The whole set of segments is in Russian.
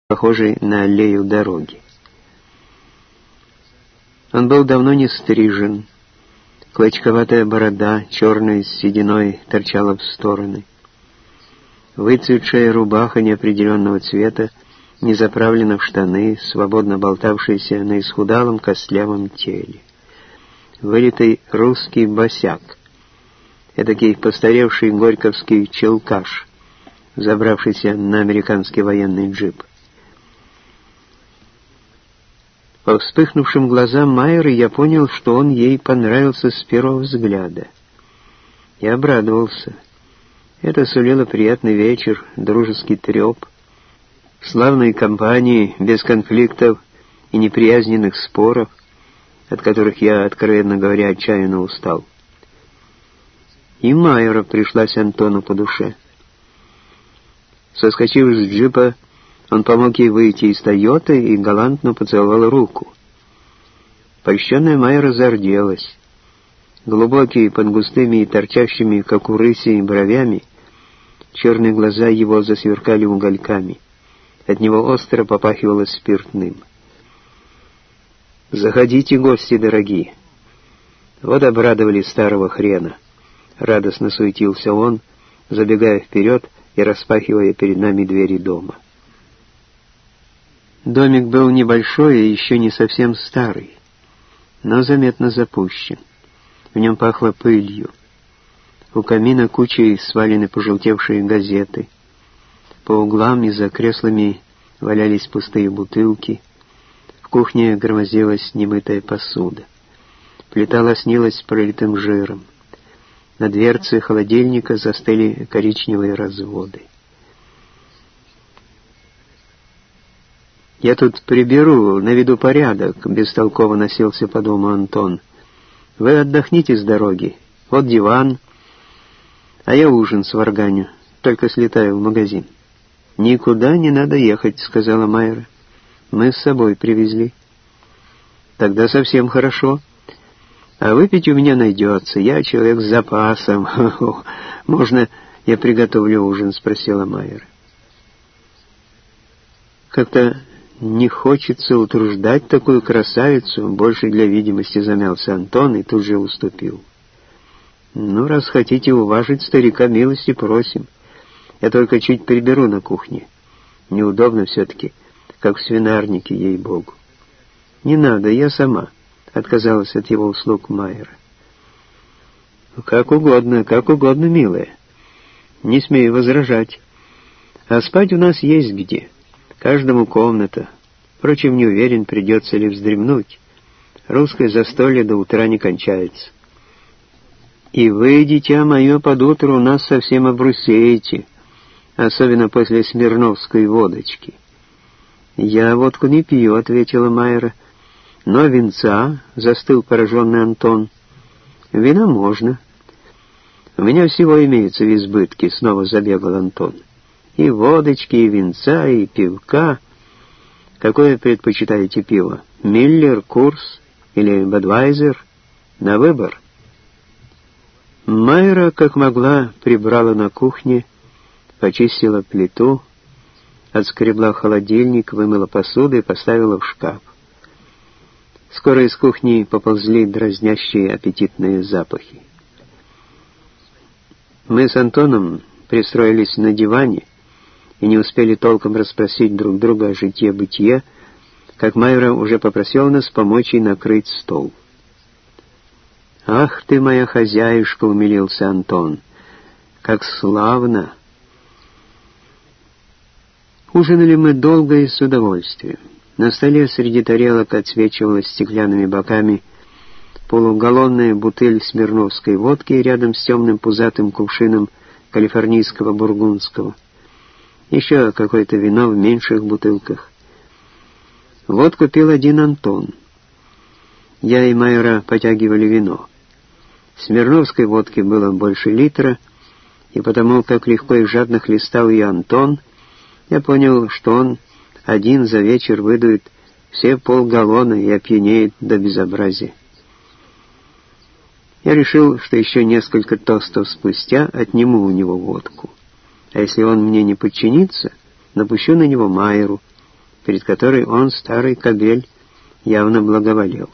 похожей на аллею дороги. Он был давно не стрижен, клочковатая борода, черной с сединой, торчала в стороны. Выцветшая рубаха неопределенного цвета не заправлена в штаны, свободно болтавшаяся на исхудалом костлявом теле. Вылитый русский босяк, эдакий постаревший горьковский челкаш, забравшийся на американский военный джип. По вспыхнувшим глазам Майеры я понял, что он ей понравился с первого взгляда. Я обрадовался. Это сулило приятный вечер, дружеский треп, в славной компании, без конфликтов и неприязненных споров, от которых я, откровенно говоря, отчаянно устал. И Майера пришлась Антону по душе. Соскочив с джипа, он помог ей выйти из «Тойоты» и галантно поцеловал руку. Польщенная Майера зарделась. Глубокие, под густыми и торчащими, как у рыси, бровями, черные глаза его засверкали угольками. От него остро попахивало спиртным. «Заходите, гости дорогие!» Вот обрадовали старого хрена. Радостно суетился он, забегая вперед и распахивая перед нами двери дома. Домик был небольшой и еще не совсем старый, но заметно запущен. В нем пахло пылью. У камина кучей свалены пожелтевшие газеты. По углам и за креслами валялись пустые бутылки. В кухне громоздилась немытая посуда. Плита лоснилась пролитым жиром. На дверце холодильника застыли коричневые разводы. «Я тут приберу, наведу порядок», — бестолково носился по дому Антон. «Вы отдохните с дороги. Вот диван, а я ужин сварганю, только слетаю в магазин». «Никуда не надо ехать», — сказала Майера. «Мы с собой привезли». «Тогда совсем хорошо. А выпить у меня найдется. Я человек с запасом. Можно я приготовлю ужин?» — спросила Майера. «Как-то не хочется утруждать такую красавицу», — больше для видимости замялся Антон и тут же уступил. «Ну, раз хотите уважить старика, милости просим. Я только чуть приберу на кухне. Неудобно все-таки, как в свинарнике, ей-богу». «Не надо, я сама», — отказалась от его услуг Майера. Как угодно, милая. Не смею возражать. А спать у нас есть где. Каждому комната. Впрочем, не уверен, придется ли вздремнуть. Русское застолье до утра не кончается. И вы, дитя мое, под утро у нас совсем обрусеете, особенно после смирновской водочки. «Я водку не пью», — ответила Майера. «Но винца», — застыл пораженный Антон. «Вина можно». «У меня всего имеется в избытке», — снова забегал Антон. «И водочки, и винца, и пивка. Какое предпочитаете пиво? Миллер, Курс или Бадвайзер? На выбор». Майера, как могла, прибрала на кухне, почистила плиту, отскребла холодильник, вымыла посуду и поставила в шкаф. Скоро из кухни поползли дразнящие аппетитные запахи. Мы с Антоном пристроились на диване и не успели толком расспросить друг друга о житье-бытие, как Майера уже попросила нас помочь ей накрыть стол. «Ах ты, моя хозяюшка!» — умилился Антон. «Как славно!» Ужинали мы долго и с удовольствием. На столе среди тарелок отсвечивала стеклянными боками полугаллонная бутыль смирновской водки рядом с темным пузатым кувшином калифорнийского бургундского. Еще какое-то вино в меньших бутылках. Водку пил один Антон. Я и Майера потягивали вино. Смирновской водки было больше литра, и потому, как легко и жадно хлестал ее Антон, я понял, что он один за вечер выдует все полгаллона и опьянеет до безобразия. Я решил, что еще несколько тостов спустя отниму у него водку. А если он мне не подчинится, напущу на него Майеру, перед которой он, старый кобель, явно благоволел.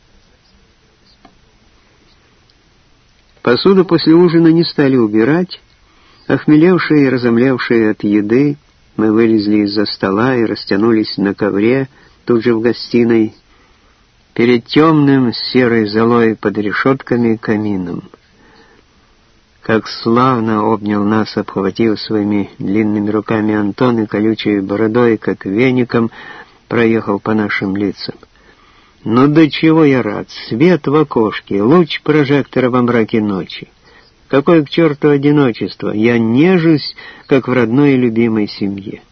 Посуду после ужина не стали убирать. Охмелевшие и разомлевшие от еды, мы вылезли из-за стола и растянулись на ковре, тут же в гостиной, перед темным серой золой под решетками камином. Как славно обнял нас, обхватив своими длинными руками Антон, и колючей бородой, как веником, проехал по нашим лицам. Ну до чего я рад! Свет в окошке, луч прожектора во мраке ночи. Какое к черту одиночество! Я нежусь, как в родной и любимой семье.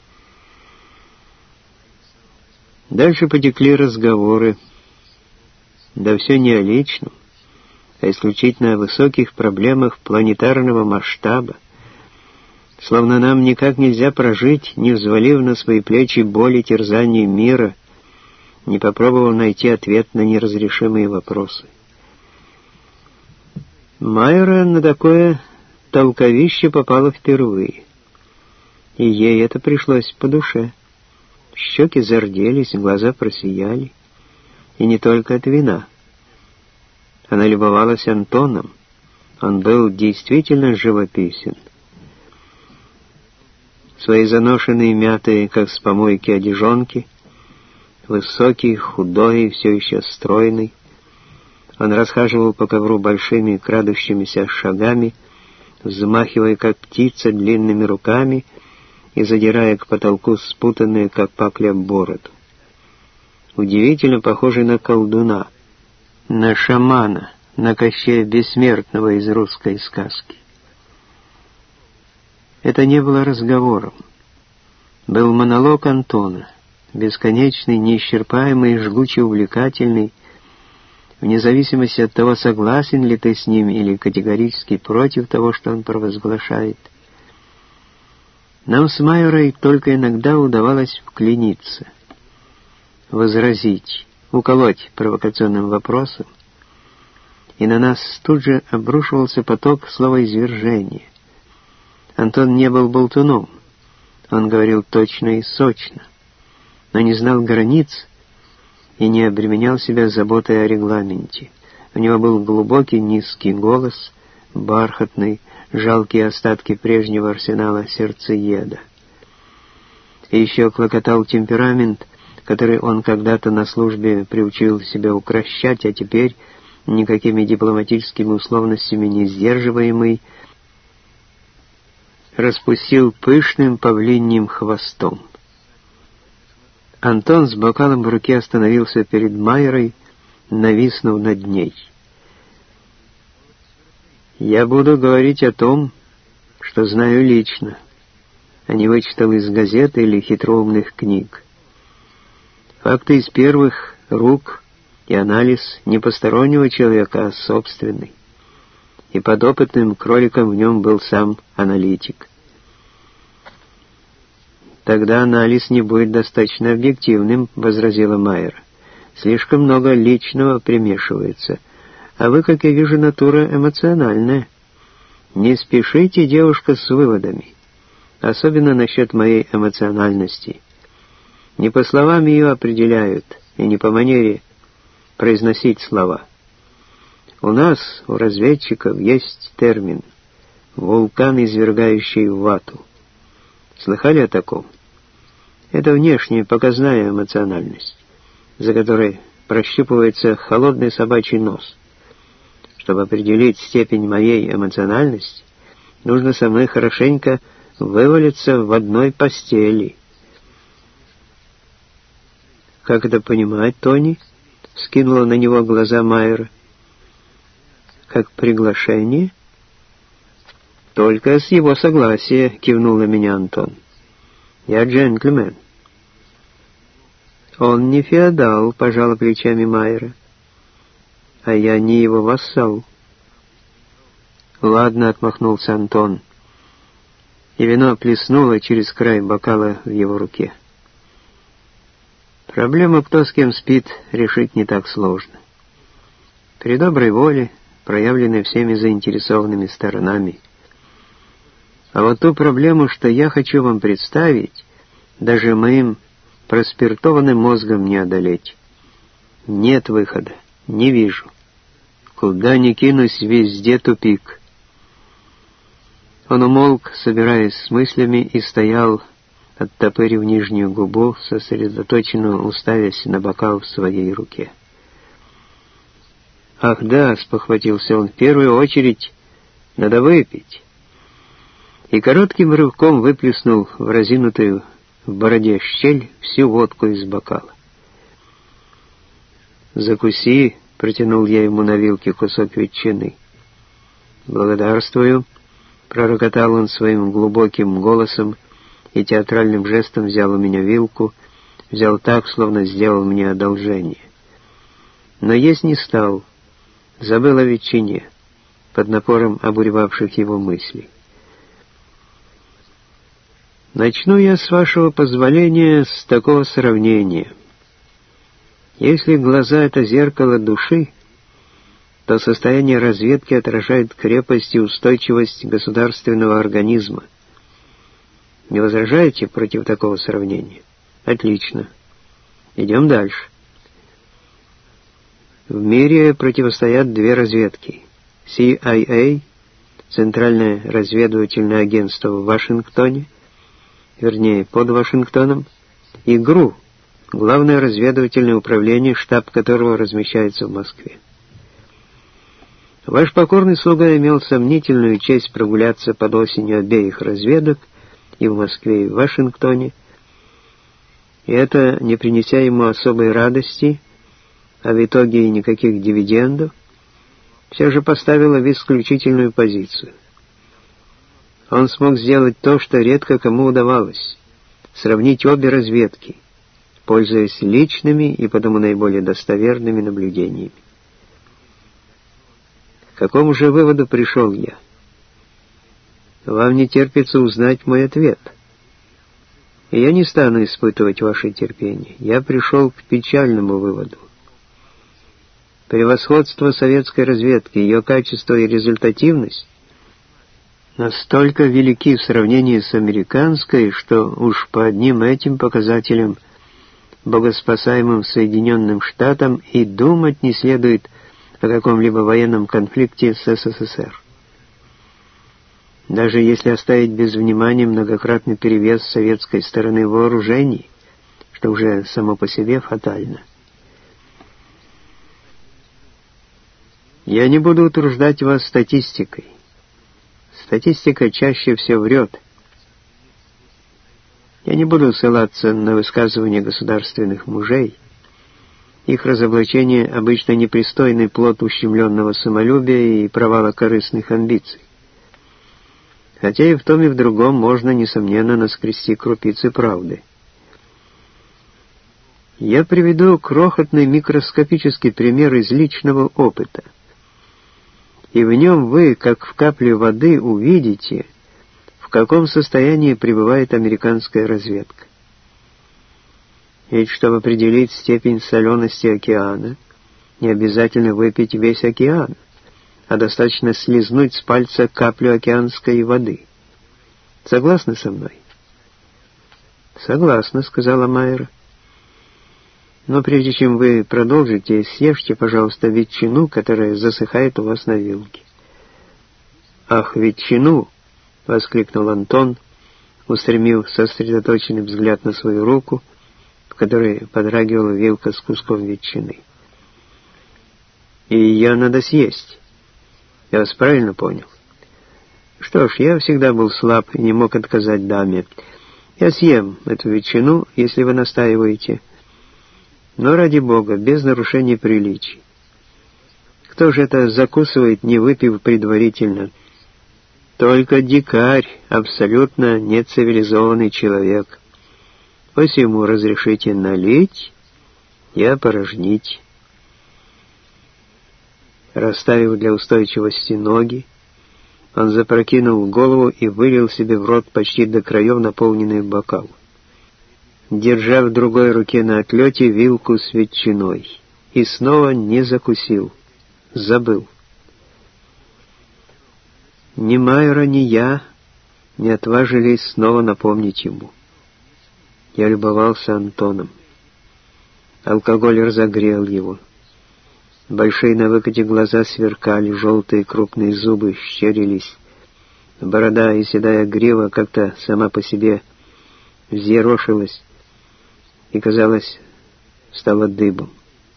Дальше потекли разговоры. Да все не о личном, а исключительно о высоких проблемах планетарного масштаба. Словно нам никак нельзя прожить, не взвалив на свои плечи боль и терзание мира, не попробовав найти ответ на неразрешимые вопросы. Майра на такое толковище попала впервые, и ей это пришлось по душе. Щеки зарделись, глаза просияли, и не только от вина. Она любовалась Антоном, он был действительно живописен. Свои заношенные, мятые, как с помойки, одежонки, высокий, худой, все еще стройный, он расхаживал по ковру большими крадущимися шагами, взмахивая, как птица, длинными руками и задирая к потолку спутанные, как папля, бороду. Удивительно похожий на колдуна, на шамана, на Кощея Бессмертного из русской сказки. Это не было разговором. Был монолог Антона, бесконечный, неисчерпаемый и жгуче увлекательный, вне зависимости от того, согласен ли ты с ним или категорически против того, что он провозглашает. Нам с Майерой только иногда удавалось вклиниться, возразить, уколоть провокационным вопросом, и на нас тут же обрушивался поток словоизвержения. Антон не был болтуном, он говорил точно и сочно, но не знал границ и не обременял себя заботой о регламенте. У него был глубокий низкий голос, бархатный, жалкие остатки прежнего арсенала сердцееда. И еще клокотал темперамент, который он когда-то на службе приучил себя укрощать, а теперь, никакими дипломатическими условностями не сдерживаемый, распустил пышным павлиньим хвостом. Антон с бокалом в руке остановился перед Майерой, нависнув над ней. «Я буду говорить о том, что знаю лично, а не вычитал из газет или хитроумных книг. Факты из первых рук и анализ не постороннего человека, а собственный. И подопытным кроликом в нем был сам аналитик. «Тогда анализ не будет достаточно объективным», — возразила Майера. «Слишком много личного примешивается. А вы, как я вижу, натура эмоциональная. Не спешите, девушка, с выводами. Особенно насчет моей эмоциональности. Не по словам ее определяют, и не по манере произносить слова. У нас, у разведчиков, есть термин «вулкан, извергающий вату». Слыхали о таком? Это внешняя показная эмоциональность, за которой прощупывается холодный собачий нос. Чтобы определить степень моей эмоциональности, нужно со мной хорошенько вывалиться в одной постели. «Как это понимать, Тони?» — вскинула на него глаза Майера. «Как приглашение?» «Только с его согласия», — кивнул на меня Антон. «Я джентльмен». «Он не феодал», — пожала плечами Майера. «А я не его вассал». «Ладно», — отмахнулся Антон, и вино плеснуло через край бокала в его руке. Проблему, кто с кем спит, решить не так сложно. При доброй воле, проявленной всеми заинтересованными сторонами. А вот ту проблему, что я хочу вам представить, даже моим проспиртованным мозгом не одолеть. Нет выхода, не вижу. Куда ни кинусь, везде тупик. Он умолк, собираясь с мыслями, и стоял, оттопырив нижнюю губу, сосредоточенно уставясь на бокал в своей руке. «Ах да», — спохватился он, — «в первую очередь надо выпить». И коротким рывком выплеснул в разинутую в бороде щель всю водку из бокала. «Закуси», — протянул я ему на вилке кусок ветчины. «Благодарствую», — пророкотал он своим глубоким голосом и театральным жестом взял у меня вилку, взял так, словно сделал мне одолжение. Но есть не стал, забыл о ветчине, под напором обуревавших его мыслей. Начну я, с вашего позволения, с такого сравнения. Если глаза — это зеркало души, то состояние разведки отражает крепость и устойчивость государственного организма. Не возражаете против такого сравнения? Отлично. Идем дальше. В мире противостоят две разведки. CIA, Центральное разведывательное агентство в Вашингтоне, вернее, под Вашингтоном, и ГРУ, Главное разведывательное управление, штаб которого размещается в Москве. Ваш покорный слуга имел сомнительную честь прогуляться под осенью обеих разведок и в Москве, и в Вашингтоне, и это, не принеся ему особой радости, а в итоге и никаких дивидендов, все же поставило в исключительную позицию. Он смог сделать то, что редко кому удавалось — сравнить обе разведки, пользуясь личными и потому наиболее достоверными наблюдениями. К какому же выводу пришел я? Вам не терпится узнать мой ответ. И я не стану испытывать ваше терпение. Я пришел к печальному выводу. Превосходство советской разведки, ее качество и результативность настолько велики в сравнении с американской, что уж по одним этим показателям богоспасаемым Соединенным Штатам и думать не следует о каком-либо военном конфликте с СССР. Даже если оставить без внимания многократный перевес советской стороны вооружений, что уже само по себе фатально. Я не буду утруждать вас статистикой. Статистика чаще всего врет. Я не буду ссылаться на высказывания государственных мужей. Их разоблачение обычно непристойный плод ущемленного самолюбия и провала корыстных амбиций. Хотя и в том, и в другом можно, несомненно, наскрести крупицы правды. Я приведу крохотный микроскопический пример из личного опыта. И в нем вы, как в капле воды, увидите, в каком состоянии пребывает американская разведка. Ведь чтобы определить степень солености океана, не обязательно выпить весь океан, а достаточно слизнуть с пальца каплю океанской воды. Согласны со мной? «Согласна», — сказала Майра. «Но прежде чем вы продолжите, съешьте, пожалуйста, ветчину, которая засыхает у вас на вилке». «Ах, ветчину!» — воскликнул Антон, устремив сосредоточенный взгляд на свою руку, в которой подрагивала вилка с куском ветчины. «И ее надо съесть. Я вас правильно понял?» «Что ж, я всегда был слаб и не мог отказать даме. Я съем эту ветчину, если вы настаиваете. Но, ради бога, без нарушения приличий. Кто же это закусывает, не выпив предварительно? Только дикарь, абсолютно нецивилизованный человек. Посему разрешите налить и опорожнить». Расставив для устойчивости ноги, он запрокинул голову и вылил себе в рот почти до краев наполненный бокал, держа в другой руке на отлете вилку с ветчиной, и снова не закусил, забыл. Ни Майра, ни я не отважились снова напомнить ему. Я любовался Антоном. Алкоголь разогрел его. Большие на выкате глаза сверкали, желтые крупные зубы щерились. Борода и седая грива как-то сама по себе взъерошилась и, казалось, стала дыбом.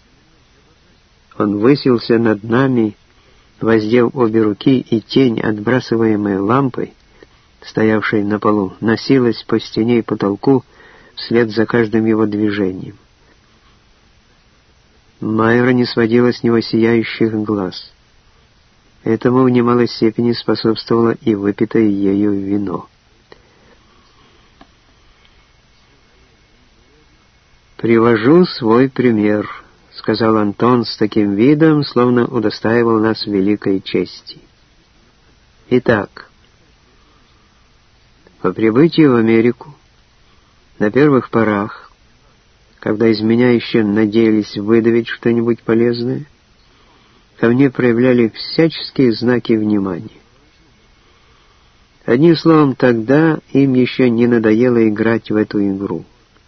Он высился над нами, воздев обе руки, и тень, отбрасываемая лампой, стоявшей на полу, носилась по стене и потолку вслед за каждым его движением. Майра не сводила с него сияющих глаз. Этому в немалой степени способствовало и выпитое ею вино. «Привожу свой пример», — сказал Антон с таким видом, словно удостаивал нас великой чести. «Итак, по прибытии в Америку, на первых порах, когда из меня еще надеялись выдавить что-нибудь полезное, ко мне проявляли всяческие знаки внимания. Одним словом, тогда им еще не надоело играть в эту игру.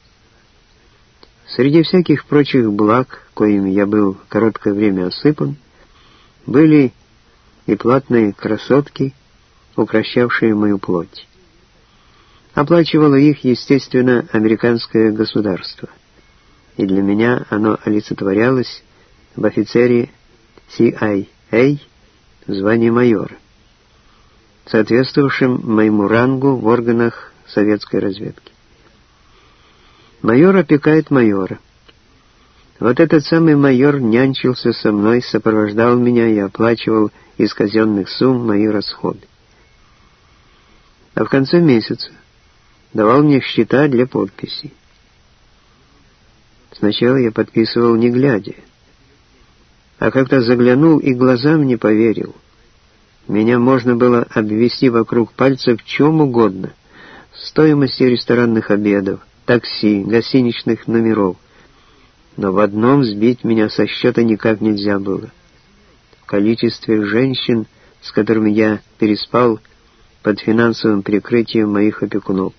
Среди всяких прочих благ, коим я был короткое время осыпан, были и платные красотки, укращавшие мою плоть. Оплачивало их, естественно, американское государство, и для меня оно олицетворялось в офицере CIA в звании майора, соответствовавшем моему рангу в органах советской разведки. Майор опекает майора. Вот этот самый майор нянчился со мной, сопровождал меня и оплачивал из казенных сумм мои расходы. А в конце месяца давал мне счета для подписи. Сначала я подписывал не глядя, а как-то заглянул и глазам не поверил. Меня можно было обвести вокруг пальца в чем угодно: стоимости ресторанных обедов, такси, гостиничных номеров. Но в одном сбить меня со счета никак нельзя было: в количестве женщин, с которыми я переспал под финансовым прикрытием моих опекунов.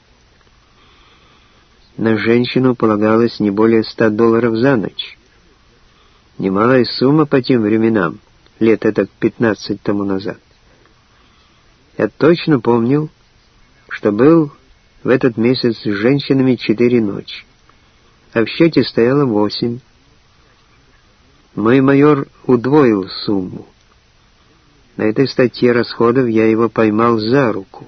На женщину полагалось не более $100 за ночь. Немалая сумма по тем временам, лет этак 15 тому назад. Я точно помнил, что был в этот месяц с женщинами 4 ночи, а в счете стояло 8. Мой майор удвоил сумму. На этой статье расходов я его поймал за руку.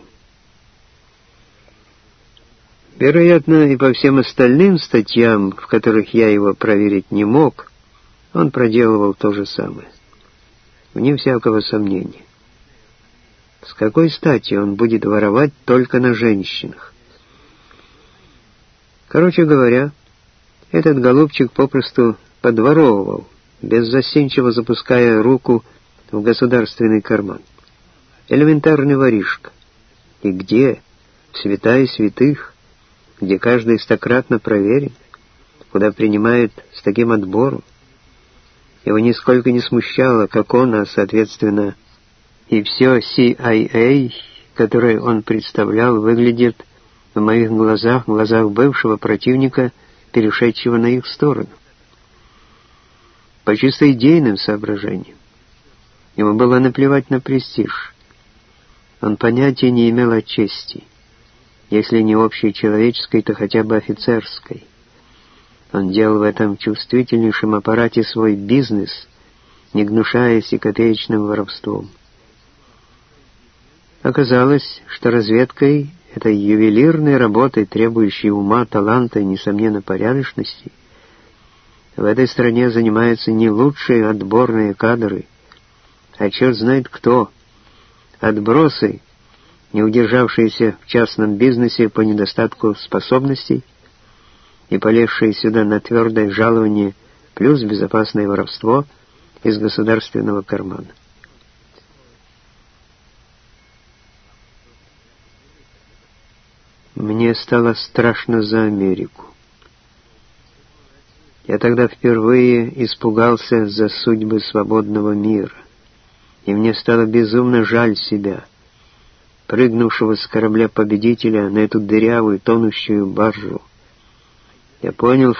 Вероятно, и по всем остальным статьям, в которых я его проверить не мог, он проделывал то же самое. Вне всякого сомнения. С какой стати он будет воровать только на женщинах? Короче говоря, этот голубчик попросту подворовывал, беззастенчиво запуская руку в государственный карман. Элементарный воришка. И где? В святая святых, где каждый стократно проверен, куда принимают с таким отбором. Его нисколько не смущало, как он, а соответственно и все CIA, которое он представлял, выглядит в моих глазах, в глазах бывшего противника, перешедшего на их сторону. По чисто идейным соображениям. Ему было наплевать на престиж. Он понятия не имел о чести, если не общечеловеческой, то хотя бы офицерской. Он делал в этом чувствительнейшем аппарате свой бизнес, не гнушаясь и копеечным воровством. Оказалось, что разведкой, этой ювелирной работой, требующей ума, таланта и, несомненно, порядочности, в этой стране занимаются не лучшие отборные кадры, а черт знает кто, отбросы, не удержавшиеся в частном бизнесе по недостатку способностей и полезшие сюда на твердое жалование плюс безопасное воровство из государственного кармана. Мне стало страшно за Америку. Я тогда впервые испугался за судьбы свободного мира, и мне стало безумно жаль себя, прыгнувшего с корабля победителя на эту дырявую, тонущую баржу, Я понял,